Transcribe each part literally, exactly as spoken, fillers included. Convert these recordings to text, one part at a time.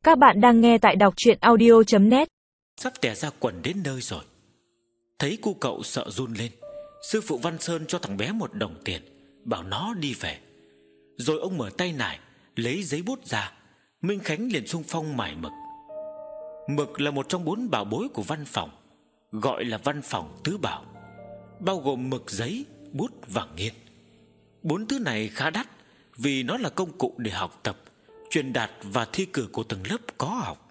Các bạn đang nghe tại đọc truyện audio chấm net. Sắp tè ra quần đến nơi rồi. Thấy cu cậu sợ run lên, sư phụ Văn Sơn cho thằng bé một đồng tiền, bảo nó đi về. Rồi ông mở tay nải, lấy giấy bút ra. Minh Khánh liền xung phong mải mực. Mực là một trong bốn bảo bối của văn phòng, gọi là văn phòng tứ bảo, bao gồm mực, giấy, bút và nghiên. Bốn thứ này khá đắt vì nó là công cụ để học tập, truyền đạt và thi cử của từng lớp có học.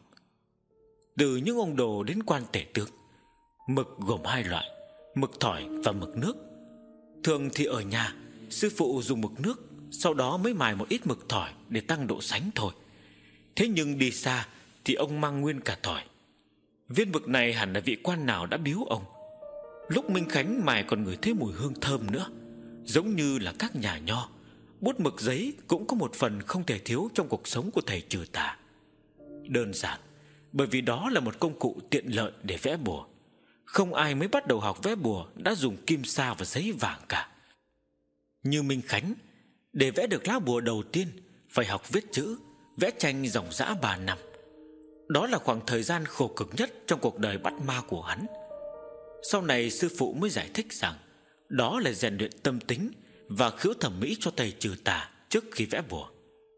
Từ những ông đồ đến quan tể tướng. Mực gồm hai loại, mực thỏi và mực nước. Thường thì ở nhà, sư phụ dùng mực nước, sau đó mới mài một ít mực thỏi để tăng độ sánh thôi. Thế nhưng đi xa thì ông mang nguyên cả thỏi. Viên mực này hẳn là vị quan nào đã biếu ông. Lúc Minh Khánh mài còn ngửi thấy mùi hương thơm nữa. Giống như là các nhà nho, bút mực giấy cũng có một phần không thể thiếu trong cuộc sống của thầy trừ tà. Đơn giản bởi vì đó là một công cụ tiện lợi để vẽ bùa. Không ai mới bắt đầu học vẽ bùa đã dùng kim sa và giấy vàng cả. Như Minh Khánh, để vẽ được lá bùa đầu tiên phải học viết chữ, vẽ tranh dòng dã ba năm. Đó là khoảng thời gian khổ cực nhất trong cuộc đời bắt ma của hắn. Sau này sư phụ mới giải thích rằng đó là rèn luyện tâm tính và khiếu thẩm mỹ cho thầy trừ tà trước khi vẽ bùa.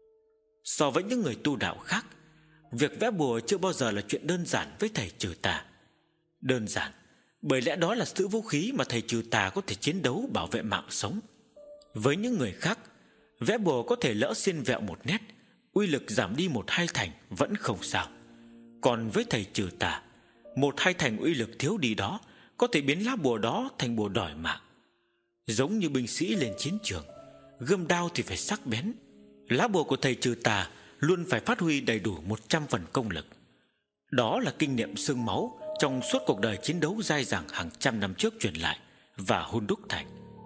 So với những người tu đạo khác, việc vẽ bùa chưa bao giờ là chuyện đơn giản với thầy trừ tà. Đơn giản bởi lẽ đó là sự vũ khí mà thầy trừ tà có thể chiến đấu bảo vệ mạng sống. Với những người khác, vẽ bùa có thể lỡ xiên vẹo một nét, uy lực giảm đi một hai thành vẫn không sao. Còn với thầy trừ tà, một hai thành uy lực thiếu đi đó có thể biến lá bùa đó thành bùa đòi mạng. Giống như binh sĩ lên chiến trường, gươm đao thì phải sắc bén. Lá bùa của thầy trừ tà luôn phải phát huy đầy đủ một trăm phần công lực. Đó là kinh nghiệm xương máu trong suốt cuộc đời chiến đấu dai dẳng hàng trăm năm trước truyền lại và hun đúc thành.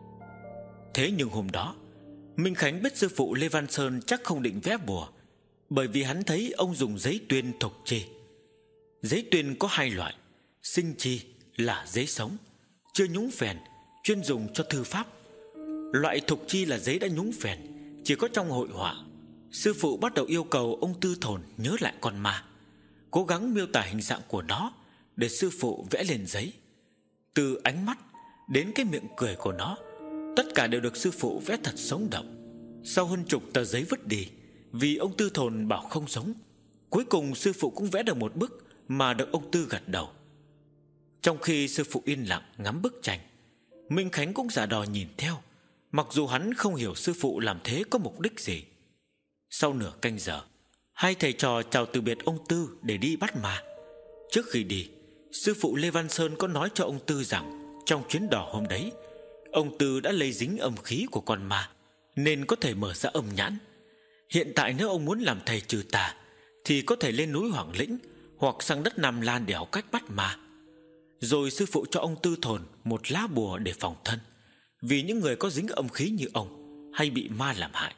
Thế nhưng hôm đó, Minh Khánh biết sư phụ Lê Văn Sơn chắc không định vẽ bùa, bởi vì hắn thấy ông dùng giấy tuyên thục chi. Giấy tuyên có hai loại, sinh chi là giấy sống, chưa nhúng phèn, chuyên dùng cho thư pháp. Loại thục chi là giấy đã nhúng phèn, chỉ có trong hội họa. Sư phụ bắt đầu yêu cầu ông Tư Thồn nhớ lại con ma, cố gắng miêu tả hình dạng của nó để sư phụ vẽ lên giấy. Từ ánh mắt đến cái miệng cười của nó, tất cả đều được sư phụ vẽ thật sống động. Sau hơn chục tờ giấy vứt đi vì ông Tư Thồn bảo không giống, cuối cùng sư phụ cũng vẽ được một bức mà được ông Tư gật đầu. Trong khi sư phụ yên lặng ngắm bức tranh, Minh Khánh cũng giả đò nhìn theo, mặc dù hắn không hiểu sư phụ làm thế có mục đích gì. Sau nửa canh giờ, hai thầy trò chào từ biệt ông Tư để đi bắt ma. Trước khi đi, sư phụ Lê Văn Sơn có nói cho ông Tư rằng trong chuyến đò hôm đấy, ông Tư đã lây dính âm khí của con ma, nên có thể mở ra âm nhãn. Hiện tại nếu ông muốn làm thầy trừ tà thì có thể lên núi Hoàng Lĩnh hoặc sang đất Nam Lan để học cách bắt ma. Rồi sư phụ cho ông Tư Thồn một lá bùa để phòng thân, vì những người có dính âm khí như ông hay bị ma làm hại.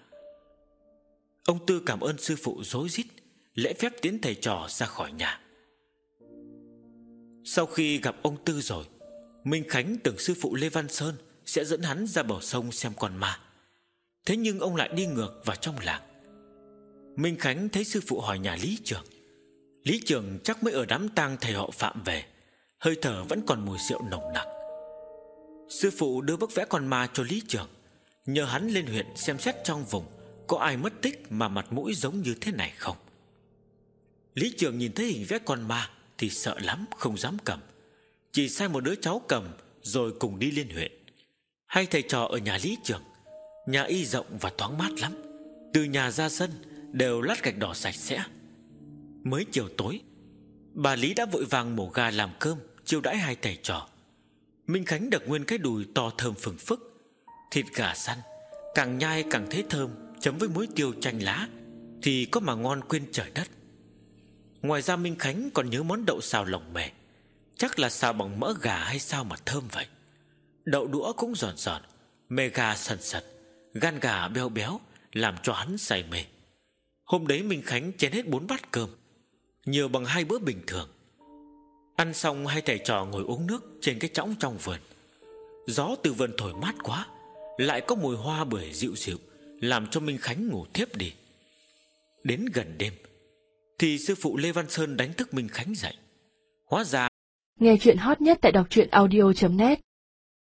Ông Tư cảm ơn sư phụ rối rít, lễ phép tiến thầy trò ra khỏi nhà. Sau khi gặp ông Tư rồi, Minh Khánh tưởng sư phụ Lê Văn Sơn sẽ dẫn hắn ra bờ sông xem con ma. Thế nhưng ông lại đi ngược vào trong làng. Minh Khánh thấy sư phụ hỏi nhà Lý Trường. Lý Trường chắc mới ở đám tang thầy họ Phạm về, hơi thở vẫn còn mùi rượu nồng nặc. Sư phụ đưa bức vẽ con ma cho Lý Trường, nhờ hắn lên huyện xem xét trong vùng có ai mất tích mà mặt mũi giống như thế này không. Lý Trường nhìn thấy hình vẽ con ma thì sợ lắm, không dám cầm, chỉ sai một đứa cháu cầm rồi cùng đi lên huyện. Hai thầy trò ở nhà Lý Trường. Nhà y rộng và thoáng mát lắm, từ nhà ra sân đều lát gạch đỏ sạch sẽ. Mới chiều tối, bà Lý đã vội vàng mổ gà làm cơm chiêu đãi hai thầy trò. Minh Khánh được nguyên cái đùi to thơm phừng phức. Thịt gà săn càng nhai càng thấy thơm, chấm với muối tiêu chanh lá thì có mà ngon quên trời đất. Ngoài ra Minh Khánh còn nhớ món đậu xào lồng mề, chắc là xào bằng mỡ gà hay sao mà thơm vậy. Đậu đũa cũng giòn giòn, mề gà sần sật, gan gà béo béo, làm cho hắn say mê. Hôm đấy Minh Khánh chén hết bốn bát cơm, nhiều bằng hai bữa bình thường. Ăn xong hai thầy trò ngồi uống nước trên cái chõng trong vườn. Gió từ vườn thổi mát quá, lại có mùi hoa bưởi dịu dịu, làm cho Minh Khánh ngủ thiếp đi. Đến gần đêm, thì sư phụ Lê Văn Sơn đánh thức Minh Khánh dậy. Hóa ra Nghe chuyện hot nhất tại đọc truyện audio chấm net